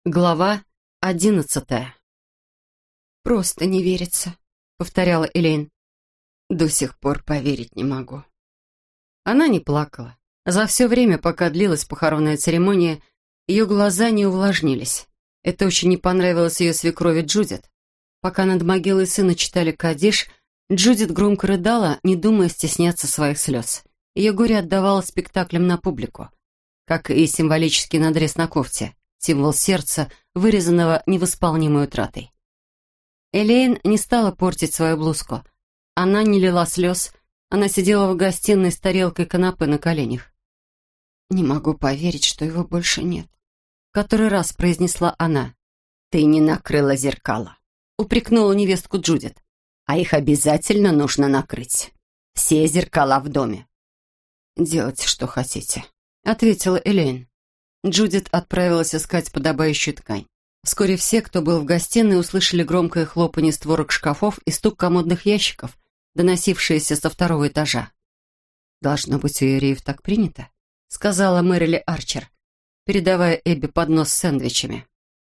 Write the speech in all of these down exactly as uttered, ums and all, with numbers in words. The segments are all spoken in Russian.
Глава одиннадцатая. «Просто не верится», — повторяла Элейн. «До сих пор поверить не могу». Она не плакала. За все время, пока длилась похоронная церемония, ее глаза не увлажнились. Это очень не понравилось ее свекрови Джудит. Пока над могилой сына читали кадиш, Джудит громко рыдала, не думая стесняться своих слез. Ее горе отдавало спектаклям на публику, как и символический надрез на кофте, символ сердца, вырезанного невосполнимой утратой. Элейн не стала портить свою блузку. Она не лила слез, она сидела в гостиной с тарелкой канапе на коленях. «Не могу поверить, что его больше нет», — в который раз произнесла она. «Ты не накрыла зеркала», — упрекнула невестку Джудит. «А их обязательно нужно накрыть. Все зеркала в доме». «Делайте, что хотите», — ответила Элейн. Джудит отправилась искать подобающую ткань. Вскоре все, кто был в гостиной, услышали громкое хлопанье створок шкафов и стук комодных ящиков, доносившиеся со второго этажа. «Должно быть, у евреев так принято», — сказала Мэрили Арчер, передавая Эбби поднос с сэндвичами.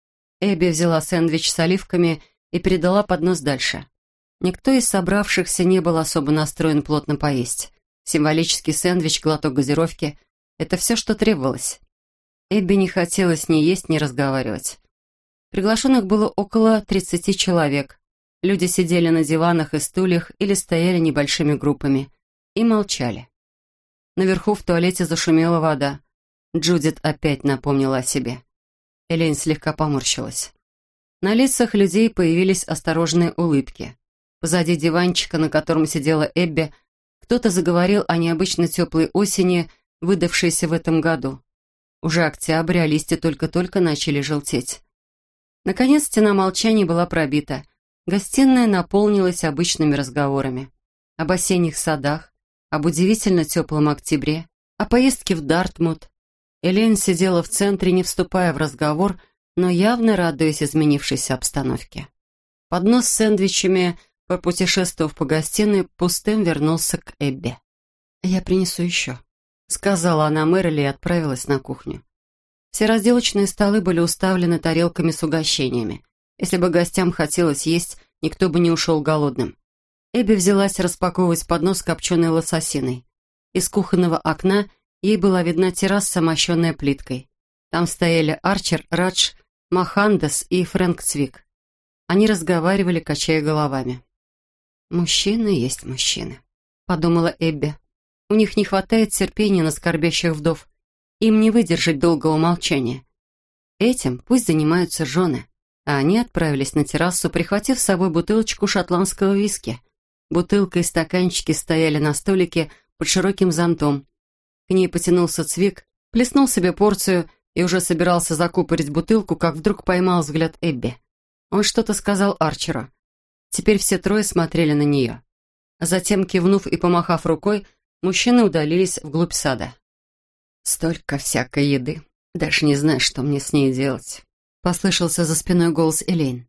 Эбби взяла сэндвич с оливками и передала поднос дальше. Никто из собравшихся не был особо настроен плотно поесть. Символический сэндвич, глоток газировки — это все, что требовалось. Эбби не хотелось ни есть, ни разговаривать. Приглашенных было около тридцати человек. Люди сидели на диванах и стульях или стояли небольшими группами и молчали. Наверху в туалете зашумела вода. Джудит опять напомнила о себе. Элейн слегка поморщилась. На лицах людей появились осторожные улыбки. Позади диванчика, на котором сидела Эбби, кто-то заговорил о необычно теплой осени, выдавшейся в этом году. Уже октябрь, а листья только-только начали желтеть. Наконец, стена молчания была пробита. Гостиная наполнилась обычными разговорами. Об осенних садах, об удивительно теплом октябре, о поездке в Дартмут. Элейн сидела в центре, не вступая в разговор, но явно радуясь изменившейся обстановке. Поднос с сэндвичами, пропутешествовав по гостиной, пустым вернулся к Эбби. «Я принесу еще», — сказала она Мэрили и отправилась на кухню. Все разделочные столы были уставлены тарелками с угощениями. Если бы гостям хотелось есть, никто бы не ушел голодным. Эбби взялась распаковывать поднос с копченой лососиной. Из кухонного окна ей была видна терраса, мощенная плиткой. Там стояли Арчер, Радж, Махандас и Фрэнк Цвик. Они разговаривали, качая головами. «Мужчины есть мужчины», — подумала Эбби. «У них не хватает терпения на скорбящих вдов. Им не выдержать долгого молчания. Этим пусть занимаются жены». А они отправились на террасу, прихватив с собой бутылочку шотландского виски. Бутылка и стаканчики стояли на столике под широким зонтом. К ней потянулся Цвик, плеснул себе порцию и уже собирался закупорить бутылку, как вдруг поймал взгляд Эбби. Он что-то сказал Арчеру. Теперь все трое смотрели на нее. Затем, кивнув и помахав рукой, мужчины удалились вглубь сада. «Столько всякой еды. Даже не знаю, что мне с ней делать», — послышался за спиной голос Элейн.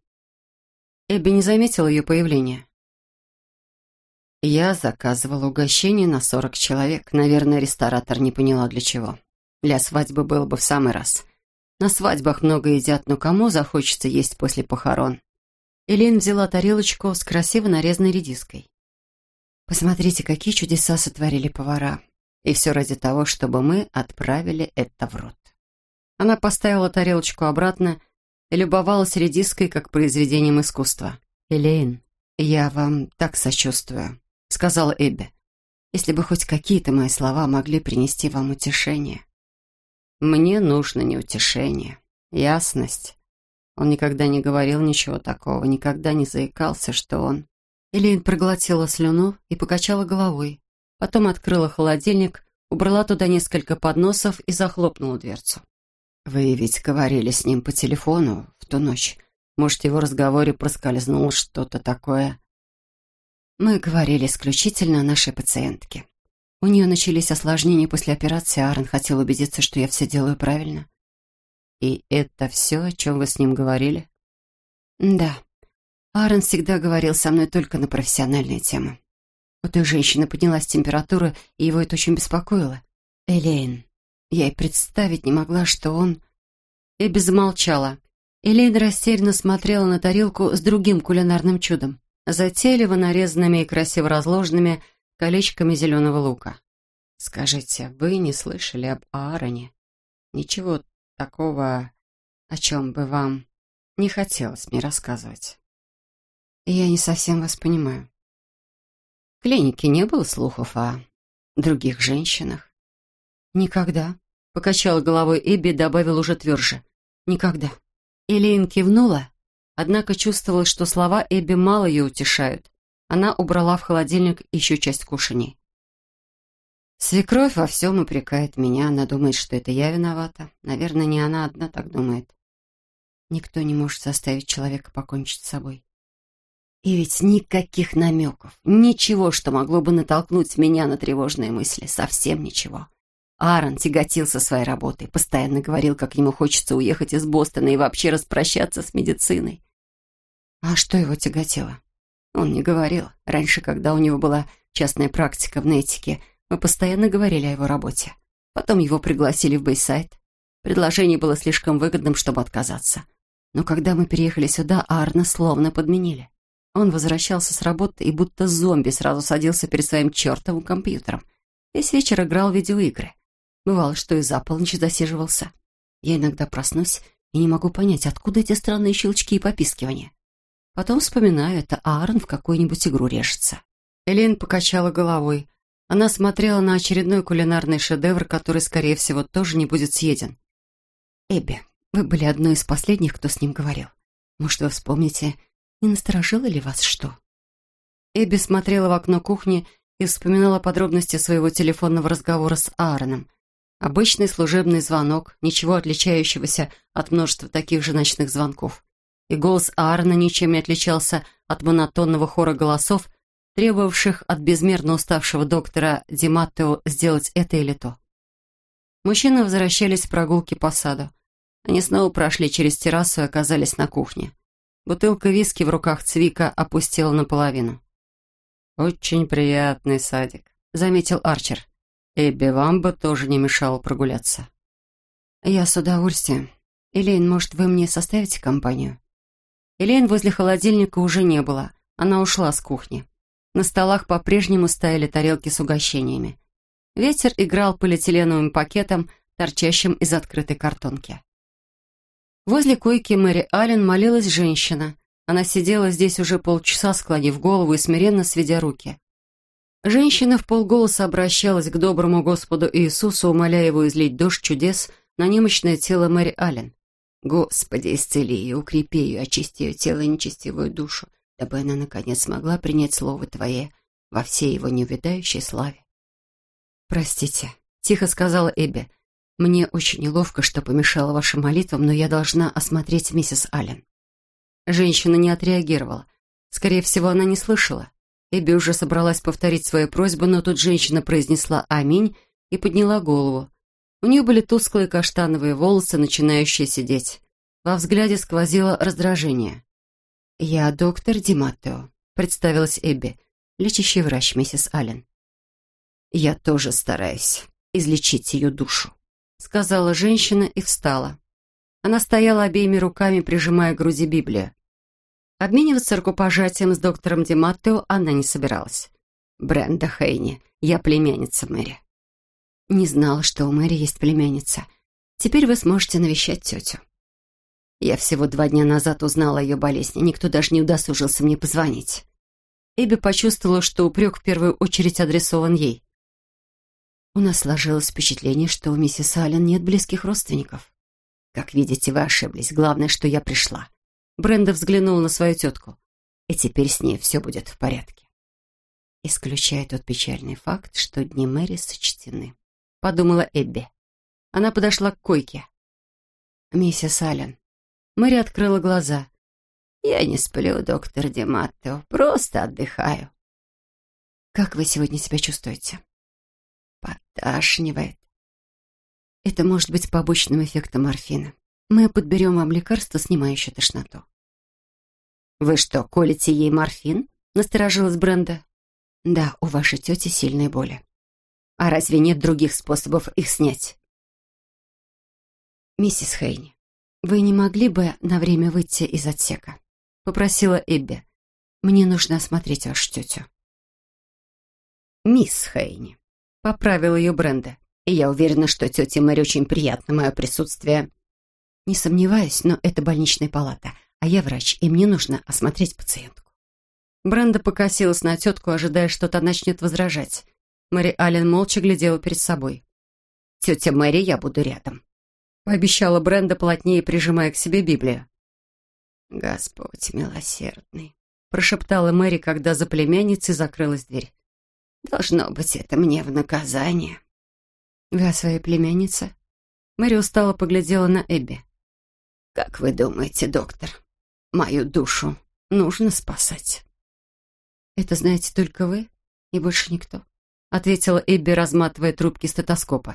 Эбби не заметила ее появления. «Я заказывала угощение на сорок человек. Наверное, ресторатор не поняла, для чего. Для свадьбы было бы в самый раз. На свадьбах много едят, но кому захочется есть после похорон?» Элейн взяла тарелочку с красиво нарезанной редиской. «Посмотрите, какие чудеса сотворили повара. И все ради того, чтобы мы отправили это в рот». Она поставила тарелочку обратно и любовалась редиской как произведением искусства. «Элейн, я вам так сочувствую», — сказала Эбби. «Если бы хоть какие-то мои слова могли принести вам утешение». «Мне нужно не утешение, ясность». Он никогда не говорил ничего такого, никогда не заикался, что он... Элейн проглотила слюну и покачала головой. Потом открыла холодильник, убрала туда несколько подносов и захлопнула дверцу. «Вы ведь говорили с ним по телефону в ту ночь. Может, в его разговоре проскользнуло что-то такое?» «Мы говорили исключительно о нашей пациентке. У нее начались осложнения после операции, а Аарон хотел убедиться, что я все делаю правильно». «И это все, о чем вы с ним говорили?» «Да. Аарон всегда говорил со мной только на профессиональные темы. У той женщины поднялась температура, и его это очень беспокоило. Элейн, я и представить не могла, что он...» Эбби замолчала. Элейн растерянно смотрела на тарелку с другим кулинарным чудом, затейливо нарезанными и красиво разложенными колечками зеленого лука. «Скажите, вы не слышали об Аароне? Ничего такого, о чем бы вам не хотелось мне рассказывать?» «Я не совсем вас понимаю. В клинике не было слухов о других женщинах?» «Никогда», — покачала головой Эбби и добавила уже тверже. «Никогда». Элейн кивнула, однако чувствовала, что слова Эбби мало ее утешают. Она убрала в холодильник еще часть кушаний. «Свекровь во всем упрекает меня. Она думает, что это я виновата. Наверное, не она одна так думает. Никто не может заставить человека покончить с собой. И ведь никаких намеков, ничего, что могло бы натолкнуть меня на тревожные мысли. Совсем ничего. Аарон тяготился своей работой, постоянно говорил, как ему хочется уехать из Бостона и вообще распрощаться с медициной. А что его тяготило? Он не говорил. Раньше, когда у него была частная практика в Неттике, мы постоянно говорили о его работе. Потом его пригласили в Бейсайд. Предложение было слишком выгодным, чтобы отказаться. Но когда мы переехали сюда, Аарона словно подменили. Он возвращался с работы и будто зомби сразу садился перед своим чертовым компьютером. Весь вечер играл в видеоигры. Бывало, что и за полночь засиживался. Я иногда проснусь и не могу понять, откуда эти странные щелчки и попискивания. Потом вспоминаю, это Аарон в какую-нибудь игру режется. Элейн покачала головой. Она смотрела на очередной кулинарный шедевр, который, скорее всего, тоже не будет съеден. «Эбби, вы были одной из последних, кто с ним говорил. Может, вы вспомните, не насторожило ли вас что?» Эбби смотрела в окно кухни и вспоминала подробности своего телефонного разговора с Аароном. Обычный служебный звонок, ничего отличающегося от множества таких же ночных звонков. И голос Аарона ничем не отличался от монотонного хора голосов, требовавших от безмерно уставшего доктора Диматтео сделать это или то. Мужчины возвращались с прогулки по саду. Они снова прошли через террасу и оказались на кухне. Бутылка виски в руках Цвика опустела наполовину. «Очень приятный садик», — заметил Арчер. «Эбби, вам бы тоже не мешало прогуляться». «Я с удовольствием. Элейн, может, вы мне составите компанию?» Элейн возле холодильника уже не было. Она ушла с кухни. На столах по-прежнему стояли тарелки с угощениями. Ветер играл полиэтиленовым пакетом, торчащим из открытой картонки. Возле койки Мэри Аллен молилась женщина. Она сидела здесь уже полчаса, склонив голову и смиренно сведя руки. Женщина вполголоса обращалась к доброму Господу Иисусу, умоляя его излить дождь чудес на немощное тело Мэри Аллен. «Господи, исцели ее, укрепи ее, очисти ее тело и нечестивую душу, дабы она, наконец, смогла принять Слово Твое во всей его неувядающей славе». «Простите», — тихо сказала Эбби. «Мне очень неловко, что помешала вашим молитвам, но я должна осмотреть миссис Аллен». Женщина не отреагировала. Скорее всего, она не слышала. Эбби уже собралась повторить свою просьбу, но тут женщина произнесла «Аминь» и подняла голову. У нее были тусклые каштановые волосы, начинающие сидеть. Во взгляде сквозило раздражение. «Я доктор Диматтео», — представилась Эбби, лечащий врач миссис Аллен. «Я тоже стараюсь излечить ее душу», — сказала женщина и встала. Она стояла обеими руками, прижимая к груди Библию. Обмениваться рукопожатием с доктором Диматтео она не собиралась. «Бренда Хейни, я племянница Мэри». «Не знала, что у Мэри есть племянница. Теперь вы сможете навещать тетю». «Я всего два дня назад узнала о ее болезни. Никто даже не удосужился мне позвонить». Эбби почувствовала, что упрек в первую очередь адресован ей. «У нас сложилось впечатление, что у миссис Аллен нет близких родственников». «Как видите, вы ошиблись. Главное, что я пришла». Бренда взглянула на свою тетку. «И теперь с ней все будет в порядке». «Исключая тот печальный факт, что дни Мэри сочтены», — подумала Эбби. Она подошла к койке. «Миссис Аллен». Мэри открыла глаза. «Я не сплю, доктор Диматтео, просто отдыхаю». «Как вы сегодня себя чувствуете?» «Поташнивает». «Это может быть побочным эффектом морфина. Мы подберем вам лекарство, снимающее тошноту». «Вы что, колите ей морфин?» — насторожилась Бренда. «Да, у вашей тети сильные боли». «А разве нет других способов их снять?» «Миссис Хейни, «Вы не могли бы на время выйти из отсека?» — попросила Эбби. «Мне нужно осмотреть вашу тетю». «Мисс Хейни», — поправила ее Бренда. «И я уверена, что тете Мэри очень приятно мое присутствие». «Не сомневаюсь, но это больничная палата, а я врач, и мне нужно осмотреть пациентку». Бренда покосилась на тетку, ожидая, что та начнет возражать. Мэри Аллен молча глядела перед собой. «Тетя Мэри, я буду рядом», — пообещала Бренда, плотнее прижимая к себе Библию. «Господь милосердный», — прошептала Мэри, когда за племянницей закрылась дверь. «Должно быть, это мне в наказание». «Вы о своей племяннице?» Мэри устало поглядела на Эбби. «Как вы думаете, доктор, мою душу нужно спасать?» «Это знаете только вы и больше никто», — ответила Эбби, разматывая трубки стетоскопа.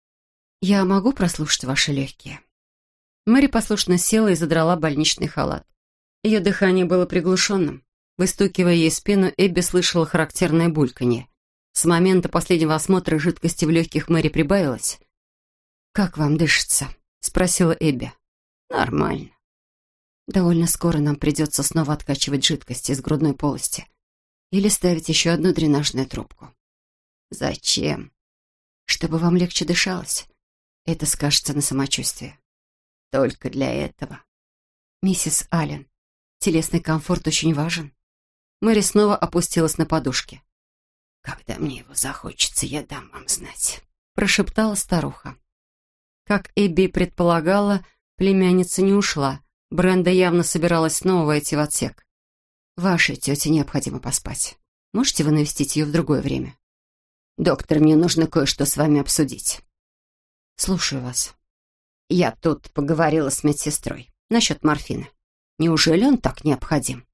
«Я могу прослушать ваши легкие?» Мэри послушно села и задрала больничный халат. Ее дыхание было приглушенным. Выстукивая ей спину, Эбби слышала характерное бульканье. С момента последнего осмотра жидкости в легких Мэри прибавилось. «Как вам дышится?» — спросила Эбби. «Нормально». «Довольно скоро нам придется снова откачивать жидкость из грудной полости. Или ставить еще одну дренажную трубку». «Зачем?» «Чтобы вам легче дышалось. Это скажется на самочувствии». «Только для этого». «Миссис Аллен, телесный комфорт очень важен». Мэри снова опустилась на подушки. «Когда мне его захочется, я дам вам знать», — прошептала старуха. Как Эбби предполагала, племянница не ушла. Бренда явно собиралась снова войти в отсек. «Вашей тете необходимо поспать. Можете вы навестить ее в другое время?» «Доктор, мне нужно кое-что с вами обсудить». «Слушаю вас». «Я тут поговорила с медсестрой насчет морфина. Неужели он так необходим?»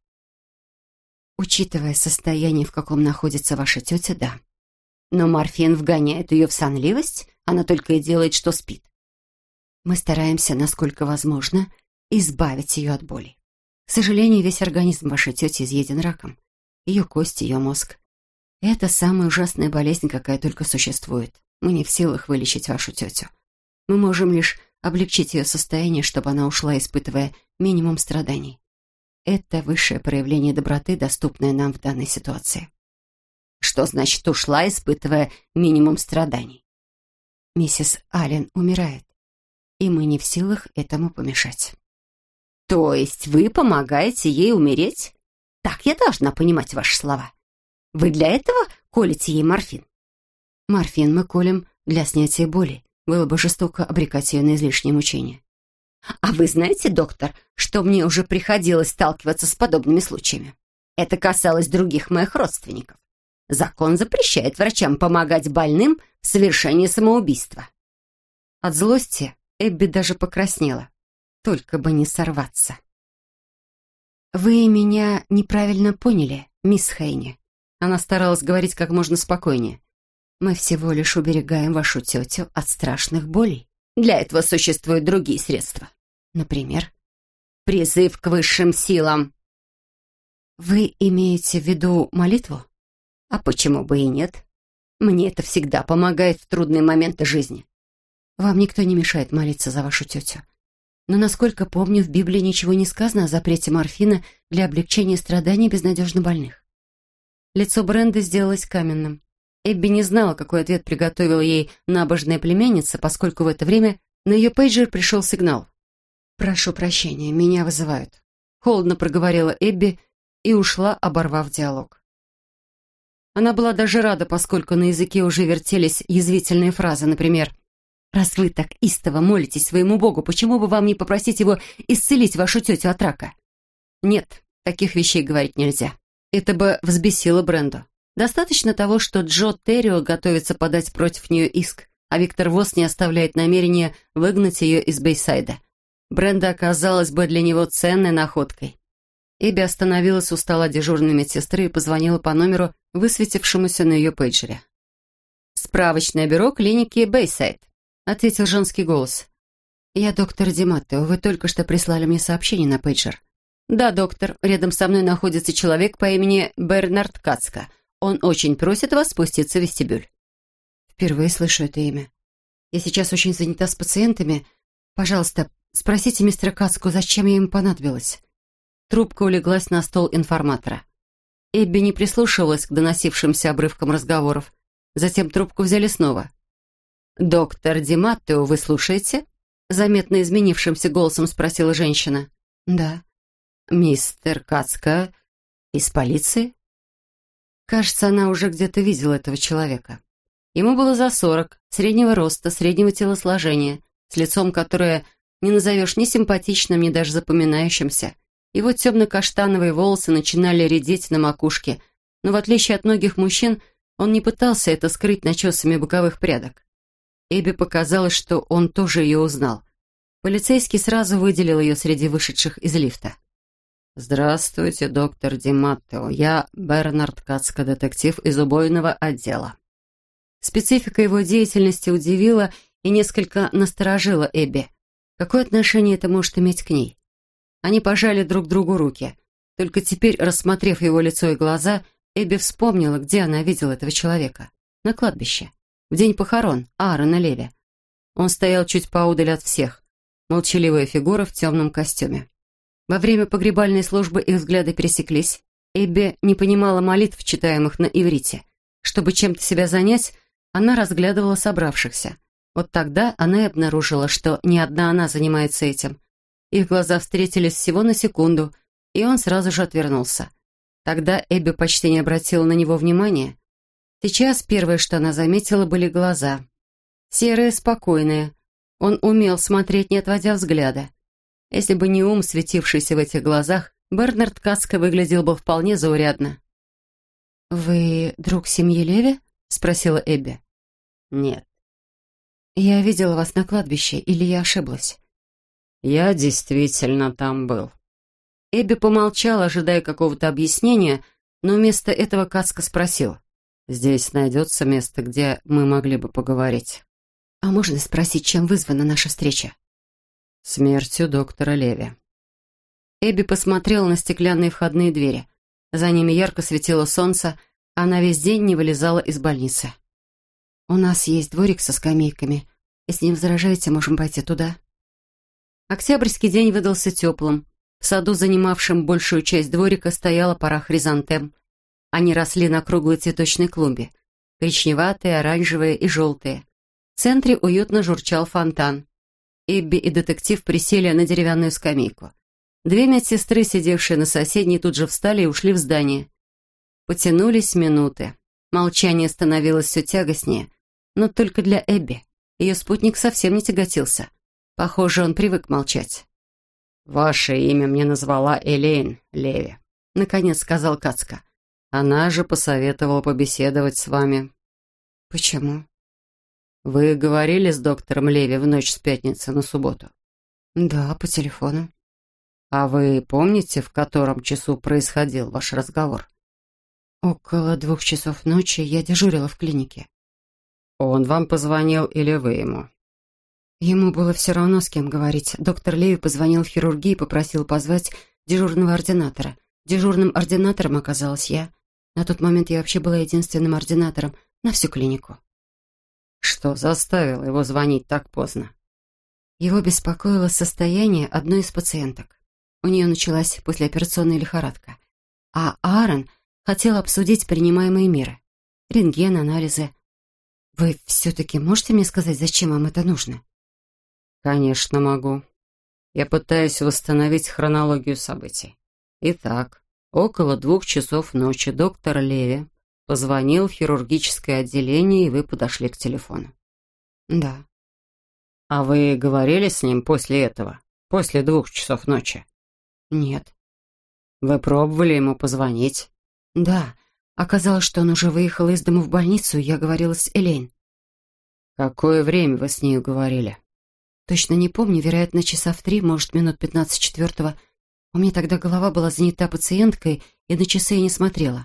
«Учитывая состояние, в каком находится ваша тетя, да». «Но морфин вгоняет ее в сонливость, она только и делает, что спит». «Мы стараемся, насколько возможно, избавить ее от боли. К сожалению, весь организм вашей тети изъеден раком. Ее кости, ее мозг. Это самая ужасная болезнь, какая только существует. Мы не в силах вылечить вашу тетю. Мы можем лишь облегчить ее состояние, чтобы она ушла, испытывая минимум страданий. Это высшее проявление доброты, доступное нам в данной ситуации». «Что значит ушла, испытывая минимум страданий?» «Миссис Аллен умирает, и мы не в силах этому помешать». «То есть вы помогаете ей умереть? Так я должна понимать ваши слова. Вы для этого колите ей морфин?» «Морфин мы колем для снятия боли. Было бы жестоко обрекать ее на излишнее мучение». «А вы знаете, доктор, что мне уже приходилось сталкиваться с подобными случаями? Это касалось других моих родственников. Закон запрещает врачам помогать больным в совершении самоубийства». От злости Эбби даже покраснела. Только бы не сорваться. «Вы меня неправильно поняли, мисс Хейни». Она старалась говорить как можно спокойнее. «Мы всего лишь уберегаем вашу тетю от страшных болей. Для этого существуют другие средства. Например, призыв к высшим силам». «Вы имеете в виду молитву?» «А почему бы и нет? Мне это всегда помогает в трудные моменты жизни». «Вам никто не мешает молиться за вашу тетю. Но, насколько помню, в Библии ничего не сказано о запрете морфина для облегчения страданий безнадежно больных». Лицо Бренды сделалось каменным. Эбби не знала, какой ответ приготовила ей набожная племянница, поскольку в это время на ее пейджер пришел сигнал. «Прошу прощения, меня вызывают», — холодно проговорила Эбби и ушла, оборвав диалог. Она была даже рада, поскольку на языке уже вертелись язвительные фразы, например: «Раз вы так истово молитесь своему Богу, почему бы вам не попросить его исцелить вашу тетю от рака?» Нет, таких вещей говорить нельзя. Это бы взбесило Бренду. Достаточно того, что Джо Террио готовится подать против нее иск, а Виктор Восс не оставляет намерения выгнать ее из Бейсайда. Бренда оказалась бы для него ценной находкой. Эбби остановилась у стола дежурной медсестры и позвонила по номеру, высветившемуся на ее пейджере. «Справочное бюро клиники Бейсайд», — ответил женский голос. «Я доктор Диматтео. Вы только что прислали мне сообщение на пейджер». «Да, доктор. Рядом со мной находится человек по имени Бернард Кацка. Он очень просит вас спуститься в вестибюль». «Впервые слышу это имя. Я сейчас очень занята с пациентами. Пожалуйста, Спросите мистера Кацку, зачем я им понадобилась?» Трубка улеглась на стол информатора. Эбби не прислушивалась к доносившимся обрывкам разговоров. Затем трубку взяли снова. «Доктор Ди Маттео, вы слушаете?» Заметно изменившимся голосом спросила женщина. «Да». «Мистер Кацка из полиции?» Кажется, она уже где-то видела этого человека. Ему было за сорок, среднего роста, среднего телосложения, с лицом, которое не назовешь ни симпатичным, ни даже запоминающимся. Его темно-каштановые волосы начинали редеть на макушке, но в отличие от многих мужчин, он не пытался это скрыть начесами боковых прядок. Эбби показалось, что он тоже ее узнал. Полицейский сразу выделил ее среди вышедших из лифта. «Здравствуйте, доктор Ди Маттео. Я Бернард Кацка, детектив из убойного отдела». Специфика его деятельности удивила и несколько насторожила Эбби. Какое отношение это может иметь к ней? Они пожали друг другу руки. Только теперь, рассмотрев его лицо и глаза, Эбби вспомнила, где она видела этого человека. На кладбище. В день похорон Аарона Леви. Он стоял чуть поодаль от всех. Молчаливая фигура в темном костюме. Во время погребальной службы их взгляды пересеклись. Эбби не понимала молитв, читаемых на иврите. Чтобы чем-то себя занять, она разглядывала собравшихся. Вот тогда она и обнаружила, что не одна она занимается этим. Их глаза встретились всего на секунду, и он сразу же отвернулся. Тогда Эбби почти не обратила на него внимания. Сейчас первое, что она заметила, были глаза. Серые, спокойные. Он умел смотреть, не отводя взгляда. Если бы не ум, светившийся в этих глазах, Бернард Кацка выглядел бы вполне заурядно. «Вы друг семьи Леви?» — спросила Эбби. «Нет». «Я видела вас на кладбище, или я ошиблась?» «Я действительно там был». Эбби помолчала, ожидая какого-то объяснения, но вместо этого Кацка спросил. «Здесь найдется место, где мы могли бы поговорить?» «А можно спросить, чем вызвана наша встреча?» «Смертью доктора Леви». Эбби посмотрела на стеклянные входные двери. За ними ярко светило солнце, а она весь день не вылезала из больницы. «У нас есть дворик со скамейками. Если не возражаете, можем пойти туда». Октябрьский день выдался теплым. В саду, занимавшем большую часть дворика, стояла пара хризантем. Они росли на круглой цветочной клумбе. Коричневатые, оранжевые и желтые. В центре уютно журчал фонтан. Эбби и детектив присели на деревянную скамейку. Две медсестры, сидевшие на соседней, тут же встали и ушли в здание. Потянулись минуты. Молчание становилось все тягостнее, но только для Эбби. Ее спутник совсем не тяготился. Похоже, он привык молчать. «Ваше имя мне назвала Элейн Леви», — наконец сказал Кацка. «Она же посоветовала побеседовать с вами». «Почему?» «Вы говорили с доктором Леви в ночь с пятницы на субботу?» «Да, по телефону». «А вы помните, в котором часу происходил ваш разговор?» «Около двух часов ночи я дежурила в клинике». «Он вам позвонил или вы ему?» Ему было все равно, с кем говорить. Доктор Леви позвонил в хирургию и попросил позвать дежурного ординатора. Дежурным ординатором оказалась я. На тот момент я вообще была единственным ординатором на всю клинику. Что заставило его звонить так поздно? Его беспокоило состояние одной из пациенток. У нее началась послеоперационная лихорадка. А Аарон хотел обсудить принимаемые меры. Рентген, анализы. Вы все-таки можете мне сказать, зачем вам это нужно? Конечно, могу. Я пытаюсь восстановить хронологию событий. Итак, около двух часов ночи доктор Леви позвонил в хирургическое отделение, и вы подошли к телефону. Да. А вы говорили с ним после этого? После двух часов ночи? Нет. Вы пробовали ему позвонить? Да. Оказалось, что он уже выехал из дома в больницу, и я говорила с Элейн. Какое время вы с нею говорили? Точно не помню, вероятно, часа в три, может, минут пятнадцать четвертого. У меня тогда голова была занята пациенткой, и на часы я не смотрела.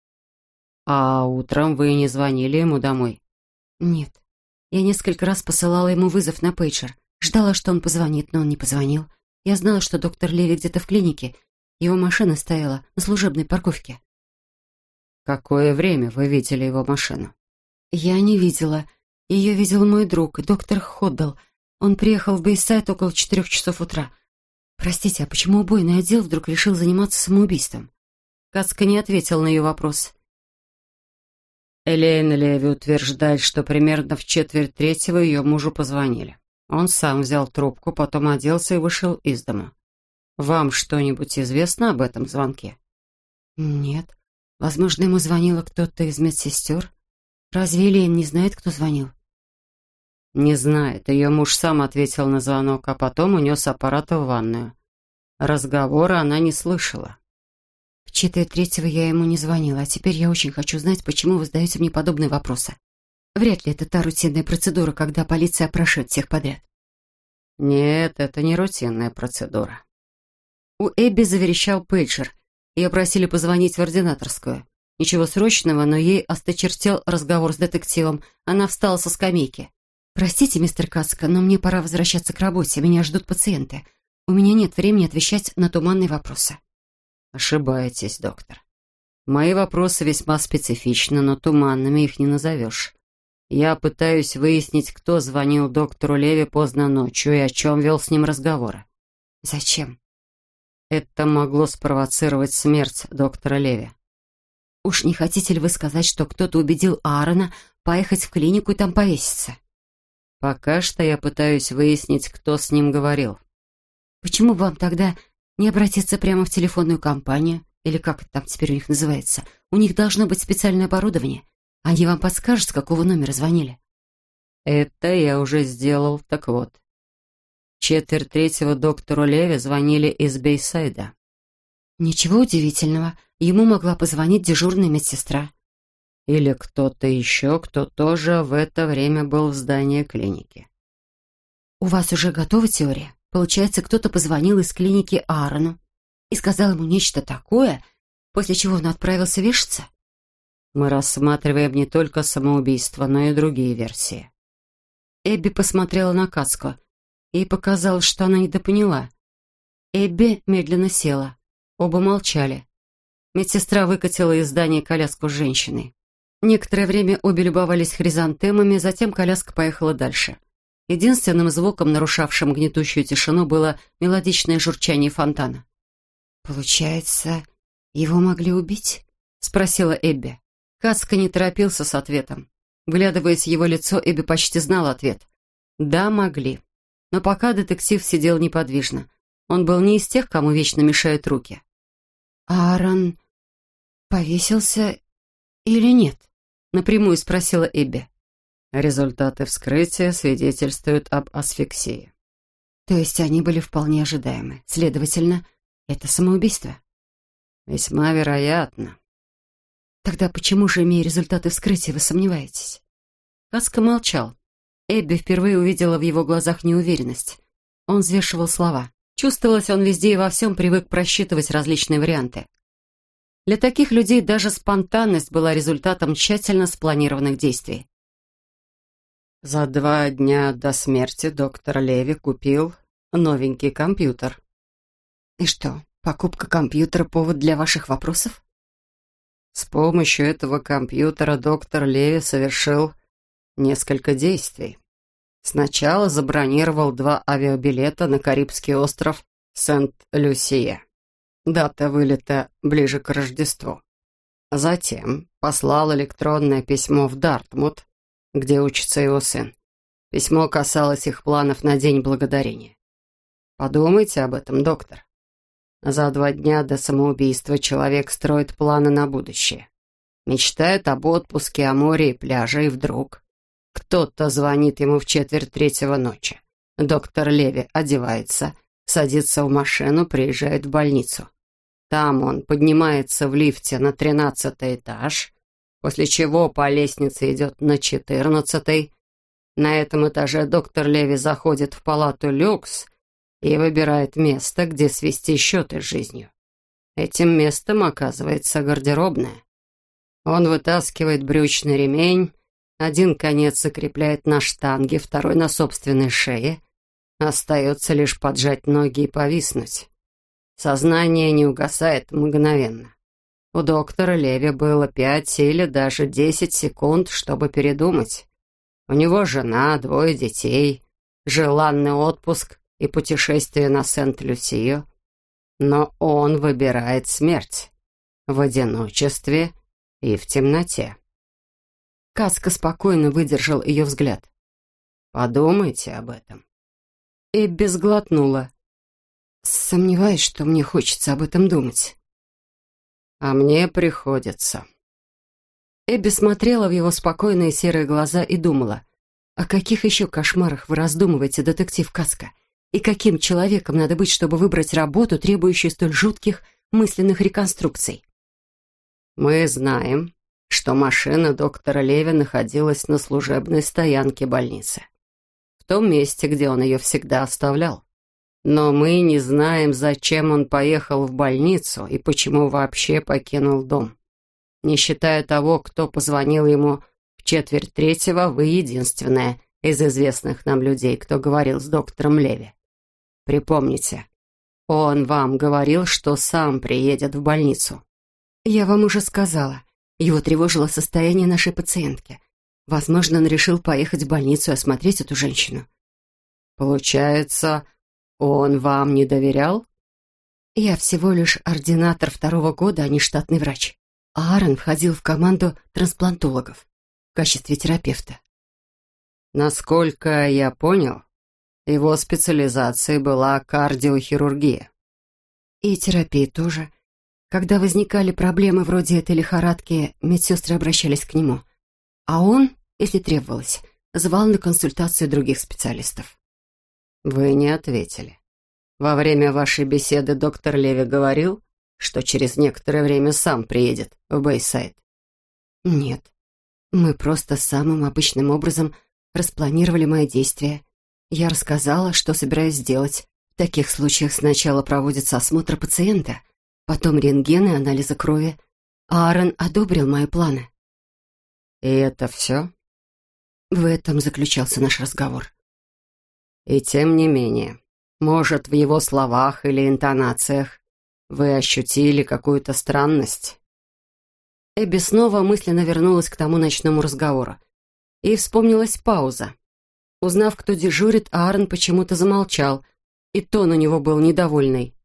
А утром вы не звонили ему домой? Нет. Я несколько раз посылала ему вызов на пейджер. Ждала, что он позвонит, но он не позвонил. Я знала, что доктор Леви где-то в клинике. Его машина стояла на служебной парковке. Какое время вы видели его машину? Я не видела. Ее видел мой друг, доктор Ходдл. Он приехал в Бейсайд около четырех часов утра. Простите, а почему убойный отдел вдруг решил заниматься самоубийством?» Кацка не ответил на ее вопрос. Элейн Леви утверждает, что примерно в четверть третьего ее мужу позвонили. Он сам взял трубку, потом оделся и вышел из дома. Вам что-нибудь известно об этом звонке? «Нет. Возможно, ему звонила кто-то из медсестер. Разве Элейн не знает, кто звонил?» Не знает. Ее муж сам ответил на звонок, а потом унес аппарат в ванную. Разговора она не слышала. «В четверть третьего я ему не звонила, а теперь я очень хочу знать, почему вы задаете мне подобные вопросы. Вряд ли это та рутинная процедура, когда полиция опрашивает всех подряд». Нет, это не рутинная процедура. У Эбби заверещал пейджер. Ее просили позвонить в ординаторскую. Ничего срочного, но ей осточертел разговор с детективом. Она встала со скамейки. «Простите, мистер Кацка, но мне пора возвращаться к работе. Меня ждут пациенты. У меня нет времени отвечать на туманные вопросы». Ошибаетесь, доктор. Мои вопросы весьма специфичны, но туманными их не назовешь. Я пытаюсь выяснить, кто звонил доктору Леви поздно ночью и о чем вел с ним разговоры. «Зачем?» Это могло спровоцировать смерть доктора Леви. «Уж не хотите ли вы сказать, что кто-то убедил Аарона поехать в клинику и там повеситься?» Пока что я пытаюсь выяснить, кто с ним говорил. «Почему бы вам тогда не обратиться прямо в телефонную компанию, или как это там теперь у них называется? У них должно быть специальное оборудование. Они вам подскажут, с какого номера звонили?» Это я уже сделал, так вот. Четверть третьего доктору Леви звонили из Бейсайда. «Ничего удивительного. Ему могла позвонить дежурная медсестра». Или кто-то еще, кто тоже в это время был в здании клиники. «У вас уже готова теория? Получается, кто-то позвонил из клиники Аарону и сказал ему нечто такое, после чего он отправился вешаться?» Мы рассматриваем не только самоубийство, но и другие версии. Эбби посмотрела на Кацку. Ей показалось, что она недопоняла. Эбби медленно села. Оба молчали. Медсестра выкатила из здания коляску с женщиной. Некоторое время обе любовались хризантемами, затем коляска поехала дальше. Единственным звуком, нарушавшим гнетущую тишину, было мелодичное журчание фонтана. «Получается, его могли убить?» — спросила Эбби. Кацка не торопился с ответом. Вглядываясь в его лицо, Эбби почти знала ответ. «Да, могли». Но пока детектив сидел неподвижно. Он был не из тех, кому вечно мешают руки. «Аарон повесился или нет?» — напрямую спросила Эбби. Результаты вскрытия свидетельствуют об асфиксии. То есть они были вполне ожидаемы. Следовательно, это самоубийство? Весьма вероятно. Тогда почему же, имея результаты вскрытия, вы сомневаетесь? Кацка молчал. Эбби впервые увидела в его глазах неуверенность. Он взвешивал слова. Чувствовалось, он везде и во всем привык просчитывать различные варианты. Для таких людей даже спонтанность была результатом тщательно спланированных действий. За два дня до смерти доктор Леви купил новенький компьютер. И что, покупка компьютера — повод для ваших вопросов? С помощью этого компьютера доктор Леви совершил несколько действий. Сначала забронировал два авиабилета на Карибский остров Сент-Люсия. Дата вылета ближе к Рождеству. Затем послал электронное письмо в Дартмут, где учится его сын. Письмо касалось их планов на День Благодарения. Подумайте об этом, доктор. За два дня до самоубийства человек строит планы на будущее. Мечтает об отпуске, о море и пляже, и вдруг кто-то звонит ему в четверть третьего ночи. Доктор Леви одевается, садится в машину, приезжает в больницу. Там он поднимается в лифте на тринадцатый этаж, после чего по лестнице идет на четырнадцатый. На этом этаже доктор Леви заходит в палату люкс и выбирает место, где свести счеты с жизнью. Этим местом оказывается гардеробная. Он вытаскивает брючный ремень, один конец закрепляет на штанге, второй на собственной шее. Остается лишь поджать ноги и повиснуть. Сознание не угасает мгновенно. У доктора Леви было пять или даже десять секунд, чтобы передумать. У него жена, двое детей. желанный отпуск и путешествие на Сент-Люсию, но он выбирает смерть в одиночестве и в темноте». Каска спокойно выдержал ее взгляд. «Подумайте об этом». Эбби сглотнула. «Сомневаюсь, что мне хочется об этом думать». «А мне приходится». Эбби смотрела в его спокойные серые глаза и думала, о каких еще кошмарах вы раздумываете, детектив Каска, и каким человеком надо быть, чтобы выбрать работу, требующую столь жутких мысленных реконструкций. «Мы знаем, что машина доктора Леви находилась на служебной стоянке больницы, в том месте, где он ее всегда оставлял. Но мы не знаем, зачем он поехал в больницу и почему вообще покинул дом. Не считая того, кто позвонил ему в четверть третьего, вы единственная из известных нам людей, кто говорил с доктором Леви. Припомните, он вам говорил, что сам приедет в больницу». «Я вам уже сказала. Его тревожило состояние нашей пациентки. Возможно, он решил поехать в больницу и осмотреть эту женщину». «Получается, он вам не доверял?» «Я всего лишь ординатор второго года, а не штатный врач. Аарон входил в команду трансплантологов в качестве терапевта». «Насколько я понял, его специализацией была кардиохирургия». «И терапия тоже. Когда возникали проблемы вроде этой лихорадки, медсестры обращались к нему. А он, если требовалось, звал на консультацию других специалистов». «Вы не ответили. Во время вашей беседы доктор Леви говорил, что через некоторое время сам приедет в Бэйсайд?» «Нет. Мы просто самым обычным образом распланировали мои действия. Я рассказала, что собираюсь сделать. В таких случаях сначала проводится осмотр пациента, потом рентген и анализы крови. Аарон одобрил мои планы». «И это все?» В этом заключался наш разговор. «И тем не менее, может, в его словах или интонациях вы ощутили какую-то странность?» Эбби снова мысленно вернулась к тому ночному разговору. И вспомнилась пауза. Узнав, кто дежурит, Аарон почему-то замолчал, и тон у него был недовольный.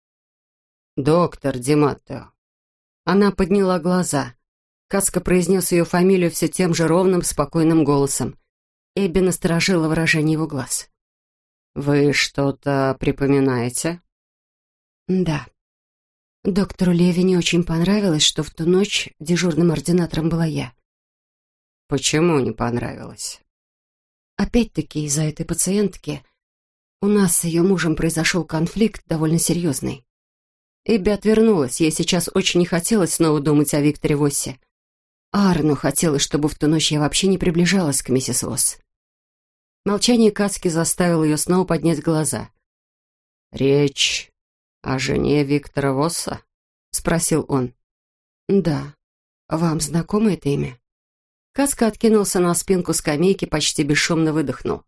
«Доктор Диматтео». Она подняла глаза. Каска произнес ее фамилию все тем же ровным, спокойным голосом. Эбби насторожила выражение его глаз. «Вы что-то припоминаете?» «Да. Доктору Леви не очень понравилось, что в ту ночь дежурным ординатором была я». «Почему не понравилось?» «Опять-таки из-за этой пациентки. У нас с ее мужем произошел конфликт довольно серьезный». Эбби отвернулась, ей сейчас очень не хотелось снова думать о Викторе Воссе. Аарону хотелось, чтобы в ту ночь я вообще не приближалась к миссис Восс. Молчание Кацки заставило ее снова поднять глаза. «Речь о жене Виктора Восса?» — спросил он. «Да. Вам знакомо это имя?» Кацка откинулся на спинку скамейки, почти бесшумно выдохнул.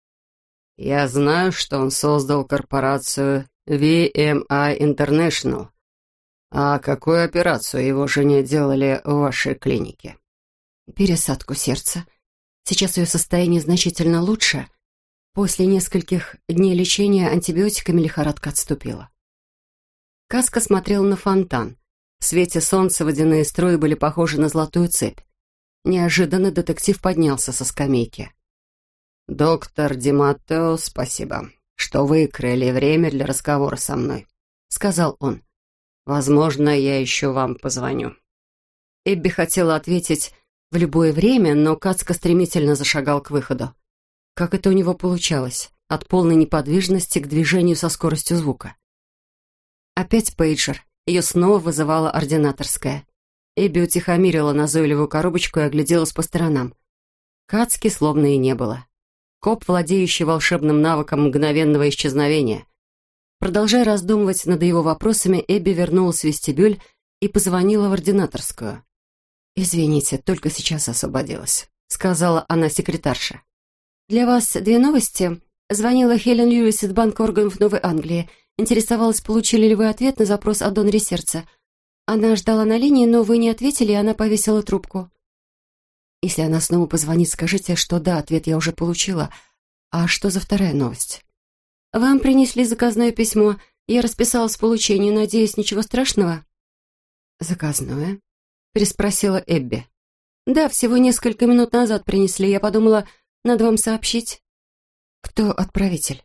«Я знаю, что он создал корпорацию ви эм ай International. А какую операцию его жене делали в вашей клинике?» «Пересадку сердца. Сейчас ее состояние значительно лучше. После нескольких дней лечения антибиотиками лихорадка отступила». Каска смотрела на фонтан. В свете солнца водяные струи были похожи на золотую цепь. Неожиданно детектив поднялся со скамейки. «Доктор Диматтео, спасибо, что выкроили время для разговора со мной», — сказал он. «Возможно, я еще вам позвоню». Эбби хотела ответить в любое время, но Кацка стремительно зашагал к выходу. Как это у него получалось? От полной неподвижности к движению со скоростью звука. Опять пейджер. Ее снова вызывала ординаторская. Эбби утихомирила назойливую коробочку и огляделась по сторонам. Кацки словно и не было. Коп, владеющий волшебным навыком мгновенного исчезновения. Продолжая раздумывать над его вопросами, Эбби вернулась в вестибюль и позвонила в ординаторскую. «Извините, только сейчас освободилась», — сказала она секретарше. «Для вас две новости. Звонила Хелен Льюис из Банка органов Новой Англии. Интересовалась, получили ли вы ответ на запрос о доноре сердца. Она ждала на линии, но вы не ответили, и она повесила трубку». «Если она снова позвонит, скажите, что да, ответ я уже получила. А что за вторая новость? Вам принесли заказное письмо. Я расписалась в получении. Надеюсь, ничего страшного? Заказное? Переспросила Эбби. Да, всего несколько минут назад принесли. Я подумала, надо вам сообщить. Кто отправитель?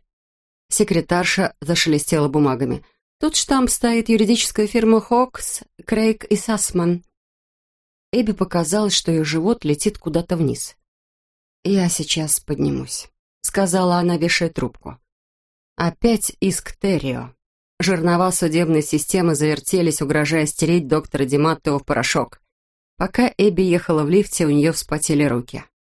Секретарша зашелестела бумагами. Тут штамп стоит, юридическая фирма Хокс, Крейг и Сассман. Эбби показалось, что ее живот летит куда-то вниз. «Я сейчас поднимусь», — сказала она, вешая трубку. Опять иск Террио. Жернова судебной системы завертелись, угрожая стереть доктора Диматтео в порошок. Пока Эбби ехала в лифте, у нее вспотели руки.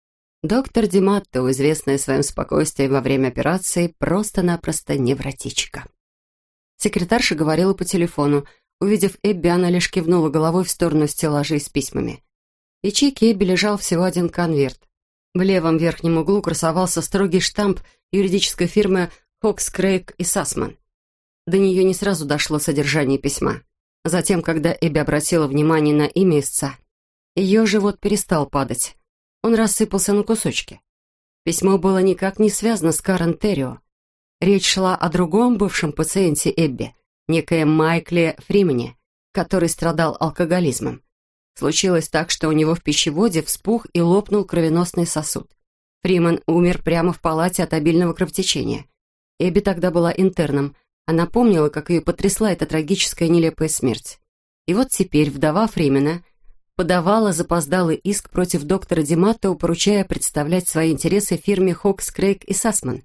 Доктор Диматтео, известная своим спокойствием во время операции, просто-напросто невротичка. Секретарша говорила по телефону. Увидев Эбби, она лишь кивнула головой в сторону стеллажей с письмами. В ячейке Эбби лежал всего один конверт. В левом верхнем углу красовался строгий штамп юридической фирмы Хокс, Крейг и Сассман. До нее не сразу дошло содержание письма. Затем, когда Эбби обратила внимание на имя истца, ее живот перестал падать. Он рассыпался на кусочки. Письмо было никак не связано с Карен Террио. Речь шла о другом бывшем пациенте Эбби, некоем Майкле Фримене, который страдал алкоголизмом. Случилось так, что у него в пищеводе вспух и лопнул кровеносный сосуд. Фримен умер прямо в палате от обильного кровотечения. Эбби тогда была интерном. Она помнила, как ее потрясла эта трагическая нелепая смерть. И вот теперь вдова Фримена подавала запоздалый иск против доктора Диматтео, поручая представлять свои интересы фирме Хокс, Крейг и Сассман.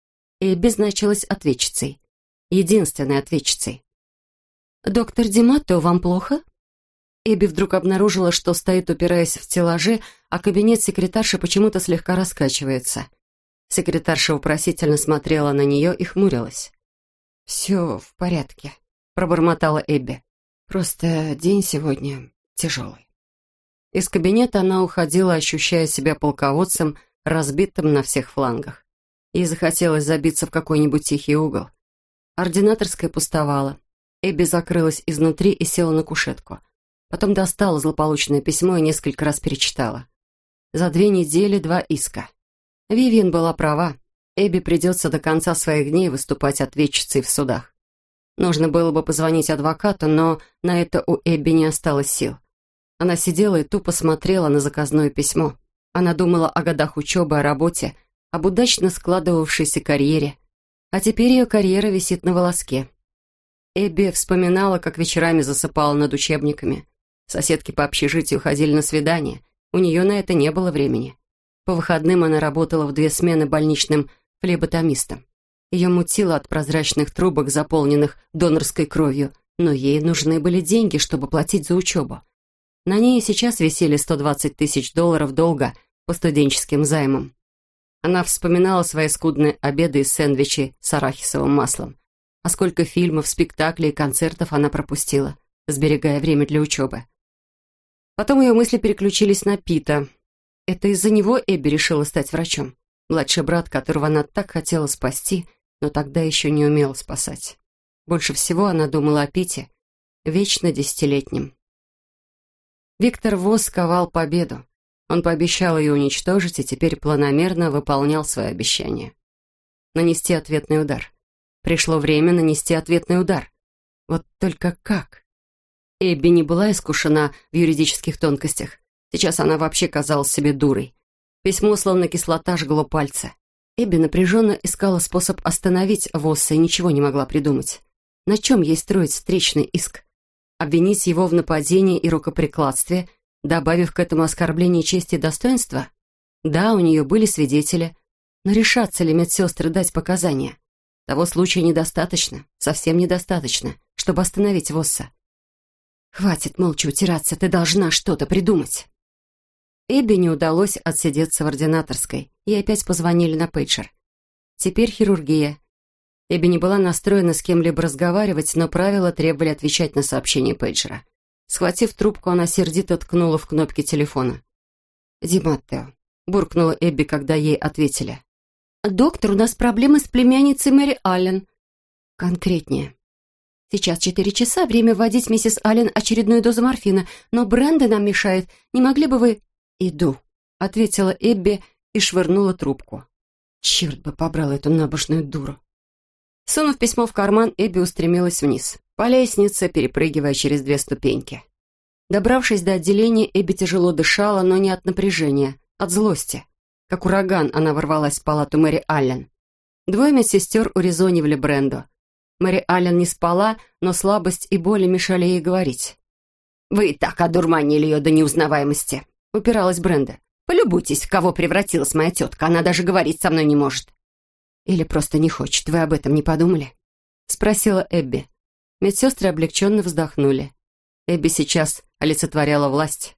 Эбби значилась ответчицей. Единственной ответчицей. «Доктор Диматтео, вам плохо?» Эбби вдруг обнаружила, что стоит, упираясь в стеллажи, а кабинет секретарши почему-то слегка раскачивается. Секретарша вопросительно смотрела на нее и хмурилась. «Все в порядке», — пробормотала Эбби. «Просто день сегодня тяжелый». Из кабинета она уходила, ощущая себя полководцем, разбитым на всех флангах. Ей захотелось забиться в какой-нибудь тихий угол. Ординаторская пустовала. Эбби закрылась изнутри и села на кушетку. Потом достала злополучное письмо и несколько раз перечитала. За две недели два иска. Вивиан была права. Эбби придется до конца своих дней выступать ответчицей в судах. Нужно было бы позвонить адвокату, но на это у Эбби не осталось сил. Она сидела и тупо смотрела на заказное письмо. Она думала о годах учебы, о работе, об удачно складывавшейся карьере. А теперь ее карьера висит на волоске. Эбби вспоминала, как вечерами засыпала над учебниками. Соседки по общежитию ходили на свидания. У нее на это не было времени. По выходным она работала в две смены больничным флеботомистом. Ее мутило от прозрачных трубок, заполненных донорской кровью, но ей нужны были деньги, чтобы платить за учебу. На ней сейчас висели сто двадцать тысяч долларов долга по студенческим займам. Она вспоминала свои скудные обеды из сэндвичей с арахисовым маслом. А сколько фильмов, спектаклей и концертов она пропустила, сберегая время для учебы. Потом ее мысли переключились на Пита. Это из-за него Эбби решила стать врачом. Младший брат, которого она так хотела спасти, но тогда еще не умела спасать. Больше всего она думала о Пите, вечно десятилетнем. Виктор Восс ковал победу. Он пообещал ее уничтожить и теперь планомерно выполнял свои обещания. Нанести ответный удар. Пришло время нанести ответный удар. Вот только как? Эбби не была искушена в юридических тонкостях. Сейчас она вообще казалась себе дурой. Письмо, словно кислота, жгло пальцы. Эбби напряженно искала способ остановить Восса и ничего не могла придумать. На чем ей строить встречный иск? Обвинить его в нападении и рукоприкладстве, добавив к этому оскорбление чести и достоинства? Да, у нее были свидетели, но решатся ли медсестры дать показания? Того случая недостаточно, совсем недостаточно, чтобы остановить Восса. «Хватит молча утираться, ты должна что-то придумать». Эбби не удалось отсидеться в ординаторской, и опять позвонили на пейджер. Теперь хирургия. Эбби не была настроена с кем-либо разговаривать, но правила требовали отвечать на сообщение пейджера. Схватив трубку, она сердито ткнула в кнопки телефона. «Диматтео», — буркнула Эбби, когда ей ответили. «Доктор, у нас проблемы с племянницей Мэри Аллен». «Конкретнее». «Сейчас четыре часа, время вводить миссис Аллен очередную дозу морфина, но Бренда нам мешает. Не могли бы вы...» «Иду», — ответила Эбби и швырнула трубку. Черт бы побрал эту набожную дуру. Сунув письмо в карман, Эбби устремилась вниз, по лестнице, перепрыгивая через две ступеньки. Добравшись до отделения, Эбби тяжело дышала, но не от напряжения, от злости. Как ураган она ворвалась в палату Мэри Аллен. Двое медсестер урезонивали Бренду. Мэри Аллен не спала, но слабость и боли мешали ей говорить. «Вы и так одурманили ее до неузнаваемости», — упиралась Бренда. «Полюбуйтесь, в кого превратилась моя тетка. Она даже говорить со мной не может». «Или просто не хочет. Вы об этом не подумали?» — спросила Эбби. Медсестры облегченно вздохнули. Эбби сейчас олицетворяла власть.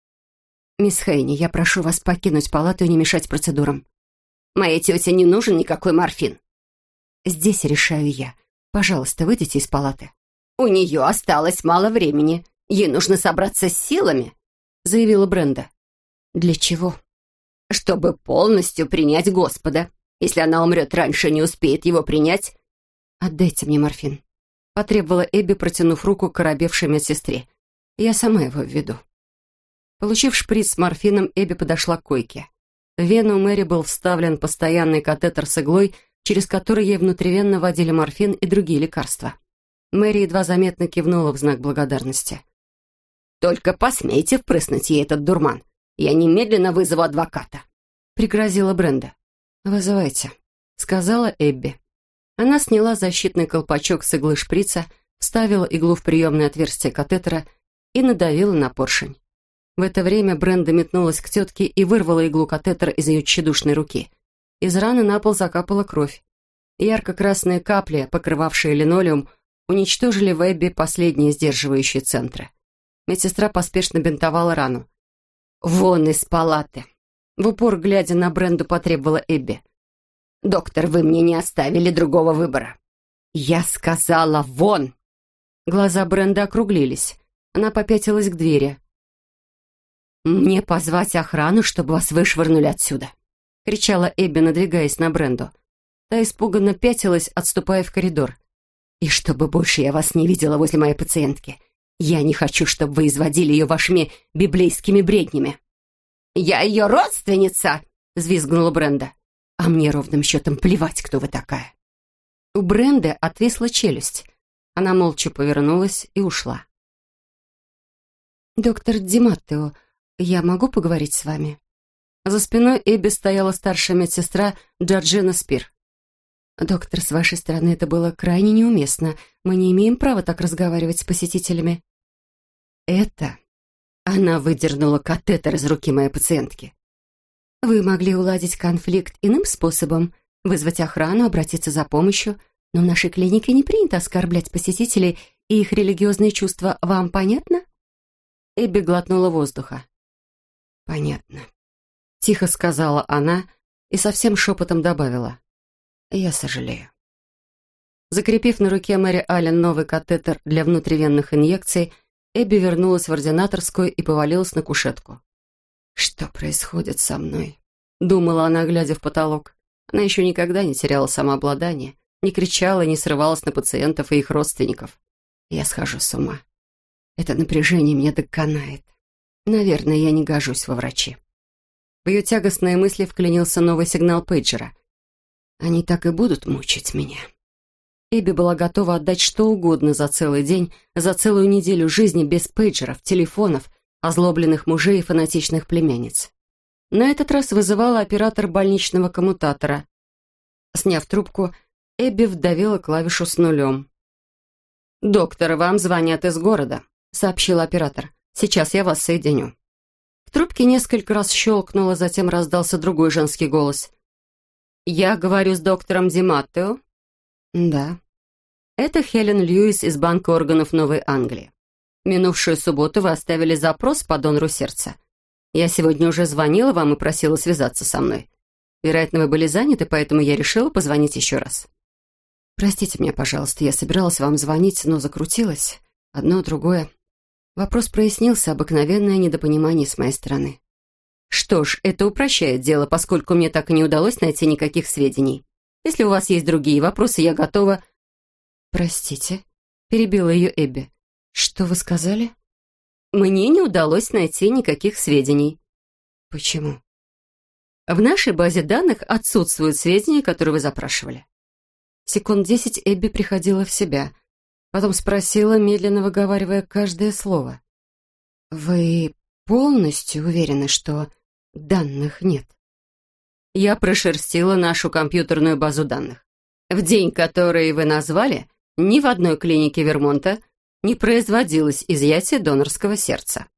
«Мисс Хейни, я прошу вас покинуть палату и не мешать процедурам». «Моей тете не нужен никакой морфин». «Здесь решаю я. Пожалуйста, выйдите из палаты». «У нее осталось мало времени. Ей нужно собраться с силами», — заявила Бренда. «Для чего?» «Чтобы полностью принять Господа. Если она умрет раньше, не успеет его принять...» «Отдайте мне морфин», — потребовала Эбби, протянув руку к оробевшей медсестре. «Я сама его введу». Получив шприц с морфином, Эбби подошла к койке. В вену Мэри был вставлен постоянный катетер с иглой, через который ей внутривенно вводили морфин и другие лекарства. Мэри едва заметно кивнула в знак благодарности. «Только посмейте впрыснуть ей этот дурман. Я немедленно вызову адвоката», — пригрозила Бренда. «Вызывайте», — сказала Эбби. Она сняла защитный колпачок с иглы шприца, вставила иглу в приемное отверстие катетера и надавила на поршень. В это время Бренда метнулась к тетке и вырвала иглу катетера из ее тщедушной руки. Из раны на пол закапала кровь. Ярко-красные капли, покрывавшие линолеум, уничтожили в Эбби последние сдерживающие центры. Медсестра поспешно бинтовала рану. «Вон из палаты!» В упор, глядя на Бренду, потребовала Эбби. «Доктор, вы мне не оставили другого выбора». «Я сказала, вон!» Глаза Бренды округлились. Она попятилась к двери. «Мне позвать охрану, чтобы вас вышвырнули отсюда», — кричала Эбби, надвигаясь на Бренду. Та испуганно пятилась, отступая в коридор. «И чтобы больше я вас не видела возле моей пациентки. Я не хочу, чтобы вы изводили ее вашими библейскими бреднями». «Я ее родственница!» — взвизгнула Бренда. «А мне ровным счетом плевать, кто вы такая». У Бренды отвисла челюсть. Она молча повернулась и ушла. «Доктор Диматтео, я могу поговорить с вами?» За спиной Эбби стояла старшая медсестра Джорджина Спир. «Доктор, с вашей стороны это было крайне неуместно. Мы не имеем права так разговаривать с посетителями». «Это...» Она выдернула катетер из руки моей пациентки. «Вы могли уладить конфликт иным способом, вызвать охрану, обратиться за помощью, но в нашей клинике не принято оскорблять посетителей и их религиозные чувства. Вам понятно?» Эбби глотнула воздуха. «Понятно», — тихо сказала она и совсем шепотом добавила. «Я сожалею». Закрепив на руке Мэри Аллен новый катетер для внутривенных инъекций, Эбби вернулась в ординаторскую и повалилась на кушетку. «Что происходит со мной?» — думала она, глядя в потолок. Она еще никогда не теряла самообладание, не кричала и не срывалась на пациентов и их родственников. «Я схожу с ума. Это напряжение меня доконает. Наверное, я не гожусь во врачи». В ее тягостные мысли вклинился новый сигнал пейджера. «Они так и будут мучить меня». Эбби была готова отдать что угодно за целый день, за целую неделю жизни без пейджеров, телефонов, озлобленных мужей и фанатичных племянниц. На этот раз вызывала оператор больничного коммутатора. Сняв трубку, Эбби вдавила клавишу с нулем. «Доктор, вам звонят из города», — сообщил оператор. «Сейчас я вас соединю». В трубке несколько раз щелкнуло, затем раздался другой женский голос. «Я говорю с доктором Диматтео?» «Да». «Это Хелен Льюис из Банка органов Новой Англии. Минувшую субботу вы оставили запрос по донору сердца. Я сегодня уже звонила вам и просила связаться со мной. Вероятно, вы были заняты, поэтому я решила позвонить еще раз». «Простите меня, пожалуйста, я собиралась вам звонить, но закрутилась. Одно, другое. Вопрос прояснился, обыкновенное недопонимание с моей стороны». «Что ж, это упрощает дело, поскольку мне так и не удалось найти никаких сведений. Если у вас есть другие вопросы, я готова...» «Простите», — перебила ее Эбби. «Что вы сказали?» «Мне не удалось найти никаких сведений». «Почему?» В нашей базе данных отсутствуют сведения, которые вы запрашивали». Секунд десять Эбби приходила в себя. Потом спросила, медленно выговаривая каждое слово. «Вы полностью уверены, что данных нет?» Я прошерстила нашу компьютерную базу данных. В день, который вы назвали, ни в одной клинике Вермонта не производилось изъятие донорского сердца.